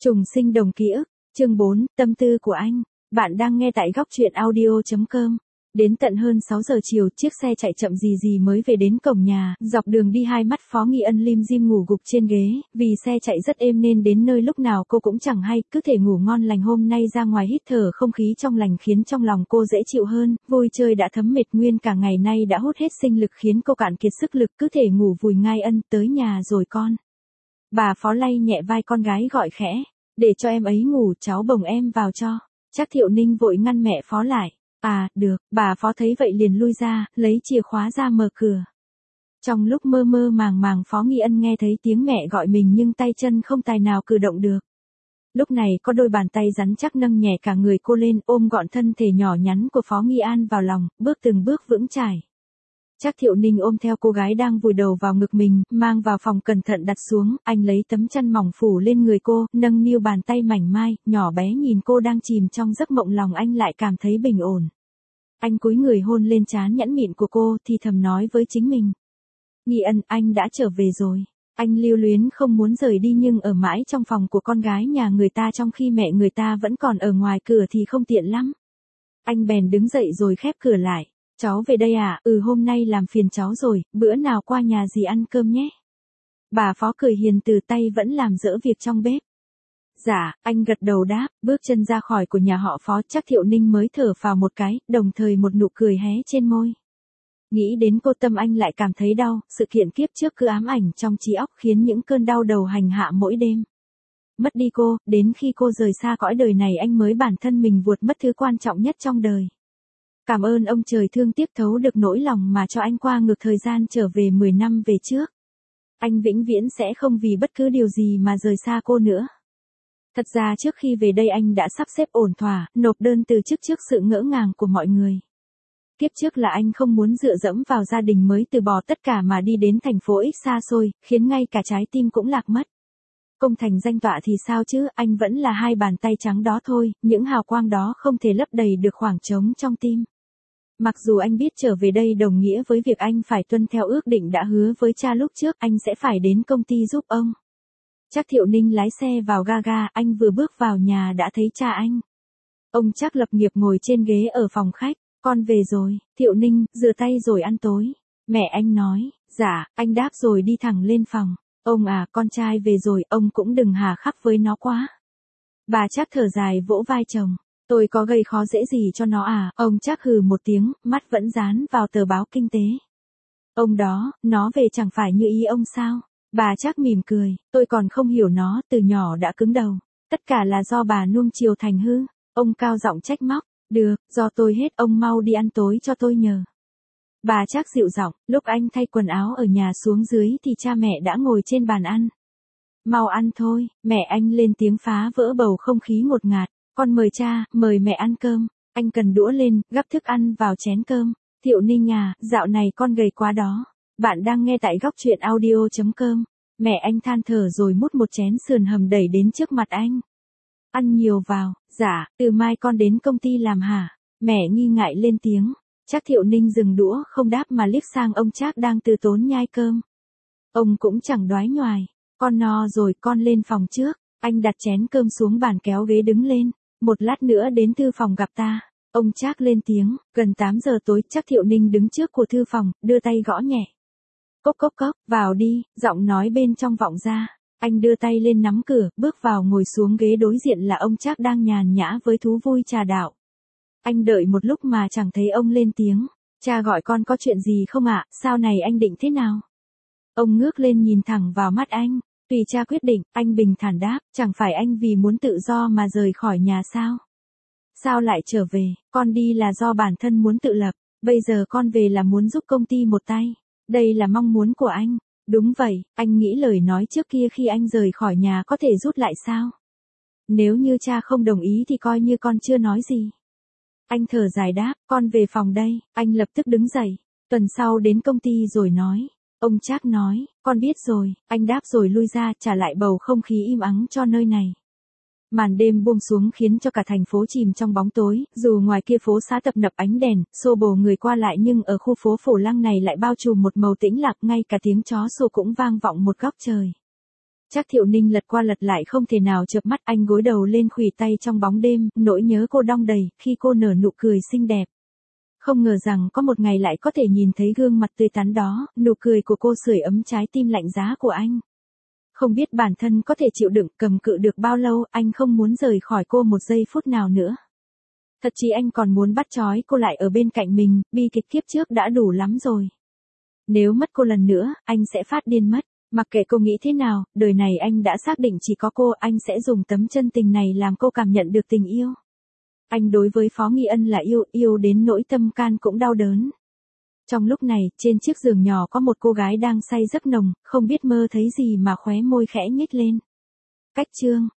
Trùng sinh đồng ký ức, chương 4, tâm tư của anh. Bạn đang nghe tại góc truyện audio.com. Đến tận hơn 6 giờ chiều, chiếc xe chạy chậm gì gì mới về đến cổng nhà, dọc đường đi hai mắt Phó Nghi Ân lim dim ngủ gục trên ghế, vì xe chạy rất êm nên đến nơi lúc nào cô cũng chẳng hay, cứ thể ngủ ngon lành. Hôm nay ra ngoài hít thở không khí trong lành khiến trong lòng cô dễ chịu hơn, vui chơi đã thấm mệt nguyên cả ngày nay đã hút hết sinh lực khiến cô cạn kiệt sức lực, cứ thể ngủ vùi ngay. Ân, tới nhà rồi con. Bà Phó lay nhẹ vai con gái gọi khẽ, để cho em ấy ngủ, cháu bồng em vào cho. Trác Thiệu Ninh vội ngăn mẹ Phó lại. À, được, bà Phó thấy vậy liền lui ra, lấy chìa khóa ra mở cửa. Trong lúc mơ mơ màng màng Phó Nghi Ân nghe thấy tiếng mẹ gọi mình nhưng tay chân không tài nào cử động được. Lúc này có đôi bàn tay rắn chắc nâng nhẹ cả người cô lên, ôm gọn thân thể nhỏ nhắn của Phó Nghi An vào lòng, bước từng bước vững chãi. Trác Thiệu Ninh ôm theo cô gái đang vùi đầu vào ngực mình, mang vào phòng cẩn thận đặt xuống, anh lấy tấm chăn mỏng phủ lên người cô, nâng niu bàn tay mảnh mai, nhỏ bé nhìn cô đang chìm trong giấc mộng, lòng anh lại cảm thấy bình ổn. Anh cúi người hôn lên trán nhẵn mịn của cô, thì thầm nói với chính mình. Nghi Ân, anh đã trở về rồi. Anh lưu luyến không muốn rời đi nhưng ở mãi trong phòng của con gái nhà người ta trong khi mẹ người ta vẫn còn ở ngoài cửa thì không tiện lắm. Anh bèn đứng dậy rồi khép cửa lại. Cháu về đây à? Hôm nay làm phiền cháu rồi, bữa nào qua nhà dì ăn cơm nhé. Bà Phó cười hiền từ tay vẫn làm dỡ việc trong bếp. Dạ, anh gật đầu đáp, bước chân ra khỏi của nhà họ Phó. Trác Thiệu Ninh mới thở phào một cái, đồng thời một nụ cười hé trên môi. Nghĩ đến cô tâm anh lại cảm thấy đau, sự kiện kiếp trước cứ ám ảnh trong trí óc khiến những cơn đau đầu hành hạ mỗi đêm. Mất đi cô, đến khi cô rời xa cõi đời này anh mới bản thân mình vuột mất thứ quan trọng nhất trong đời. Cảm ơn ông trời thương tiếc thấu được nỗi lòng mà cho anh qua ngược thời gian trở về 10 năm về trước. Anh vĩnh viễn sẽ không vì bất cứ điều gì mà rời xa cô nữa. Thật ra trước khi về đây anh đã sắp xếp ổn thỏa, nộp đơn từ chức trước sự ngỡ ngàng của mọi người. Kiếp trước là anh không muốn dựa dẫm vào gia đình mới từ bỏ tất cả mà đi đến thành phố X xa xôi, khiến ngay cả trái tim cũng lạc mất. Công thành danh tọa thì sao chứ, anh vẫn là hai bàn tay trắng đó thôi, những hào quang đó không thể lấp đầy được khoảng trống trong tim. Mặc dù anh biết trở về đây đồng nghĩa với việc anh phải tuân theo ước định đã hứa với cha lúc trước, anh sẽ phải đến công ty giúp ông. Trác Thiệu Ninh lái xe vào ga, anh vừa bước vào nhà đã thấy cha anh. Ông Trác Lập Nghiệp ngồi trên ghế ở phòng khách. Con về rồi, Thiệu Ninh, rửa tay rồi ăn tối. Mẹ anh nói, dạ, anh đáp rồi đi thẳng lên phòng. Ông à, con trai về rồi, ông cũng đừng hà khắc với nó quá. Bà Trác thở dài vỗ vai chồng. Tôi có gây khó dễ gì cho nó à? Ông Trác hừ một tiếng, mắt vẫn dán vào tờ báo kinh tế. Ông đó, nó về chẳng phải như ý ông sao? Bà Trác mỉm cười, tôi còn không hiểu nó, từ nhỏ đã cứng đầu. Tất cả là do bà nuông chiều thành hư. Ông cao giọng trách móc. Được, do tôi hết, ông mau đi ăn tối cho tôi nhờ. Bà Trác dịu giọng, lúc anh thay quần áo ở nhà xuống dưới thì cha mẹ đã ngồi trên bàn ăn. Mau ăn thôi, mẹ anh lên tiếng phá vỡ bầu không khí ngột ngạt. Con mời cha, mời mẹ ăn cơm. Anh cần đũa lên, gắp thức ăn vào chén cơm. Thiệu Ninh à, dạo này con gầy quá đó. Bạn đang nghe tại góc truyện audio.com. Mẹ anh than thở rồi múc một chén sườn hầm đẩy đến trước mặt anh. Ăn nhiều vào. Dạ, từ mai con đến công ty làm hả? Mẹ nghi ngại lên tiếng. Trác Thiệu Ninh dừng đũa không đáp mà liếc sang ông Trác đang từ tốn nhai cơm. Ông cũng chẳng đoái nhoài. Con no rồi, con lên phòng trước. Anh đặt chén cơm xuống bàn kéo ghế đứng lên. Một lát nữa đến thư phòng gặp ta. Ông Trác lên tiếng. Gần 8 giờ tối, Trác Thiệu Ninh đứng trước của thư phòng, đưa tay gõ nhẹ. Cốc cốc cốc, vào đi, giọng nói bên trong vọng ra. Anh đưa tay lên nắm cửa, bước vào ngồi xuống ghế đối diện là ông Trác đang nhàn nhã với thú vui trà đạo. Anh đợi một lúc mà chẳng thấy ông lên tiếng. Cha gọi con có chuyện gì không ạ? Sao này anh định thế nào? Ông ngước lên nhìn thẳng vào mắt anh. Tùy cha quyết định, anh bình thản đáp, chẳng phải anh vì muốn tự do mà rời khỏi nhà sao? Sao lại trở về? Con đi là do bản thân muốn tự lập, bây giờ con về là muốn giúp công ty một tay. Đây là mong muốn của anh. Đúng vậy, anh nghĩ lời nói trước kia khi anh rời khỏi nhà có thể rút lại sao? Nếu như cha không đồng ý thì coi như con chưa nói gì. Anh thở dài đáp, con về phòng đây, anh lập tức đứng dậy. Tuần sau đến công ty rồi nói. Ông Trác nói, con biết rồi, anh đáp rồi lui ra, trả lại bầu không khí im ắng cho nơi này. Màn đêm buông xuống khiến cho cả thành phố chìm trong bóng tối, dù ngoài kia phố xá tập nập ánh đèn, xô bồ người qua lại nhưng ở khu phố Phổ Lăng này lại bao trùm một màu tĩnh lặng, ngay cả tiếng chó sủa cũng vang vọng một góc trời. Trác Thiệu Ninh lật qua lật lại không thể nào chợp mắt, anh gối đầu lên khuỷu tay trong bóng đêm, nỗi nhớ cô đong đầy, khi cô nở nụ cười xinh đẹp. Không ngờ rằng có một ngày lại có thể nhìn thấy gương mặt tươi tắn đó, nụ cười của cô sưởi ấm trái tim lạnh giá của anh. Không biết bản thân có thể chịu đựng cầm cự được bao lâu, anh không muốn rời khỏi cô một giây phút nào nữa. Thật chí anh còn muốn bắt trói cô lại ở bên cạnh mình, bi kịch kiếp trước đã đủ lắm rồi. Nếu mất cô lần nữa, anh sẽ phát điên mất. Mặc kệ cô nghĩ thế nào, đời này anh đã xác định chỉ có cô, anh sẽ dùng tấm chân tình này làm cô cảm nhận được tình yêu. Anh đối với Phó Nghi Ân là yêu đến nỗi tâm can cũng đau đớn. Trong lúc này, trên chiếc giường nhỏ có một cô gái đang say giấc nồng, không biết mơ thấy gì mà khóe môi khẽ nhếch lên. Cách chương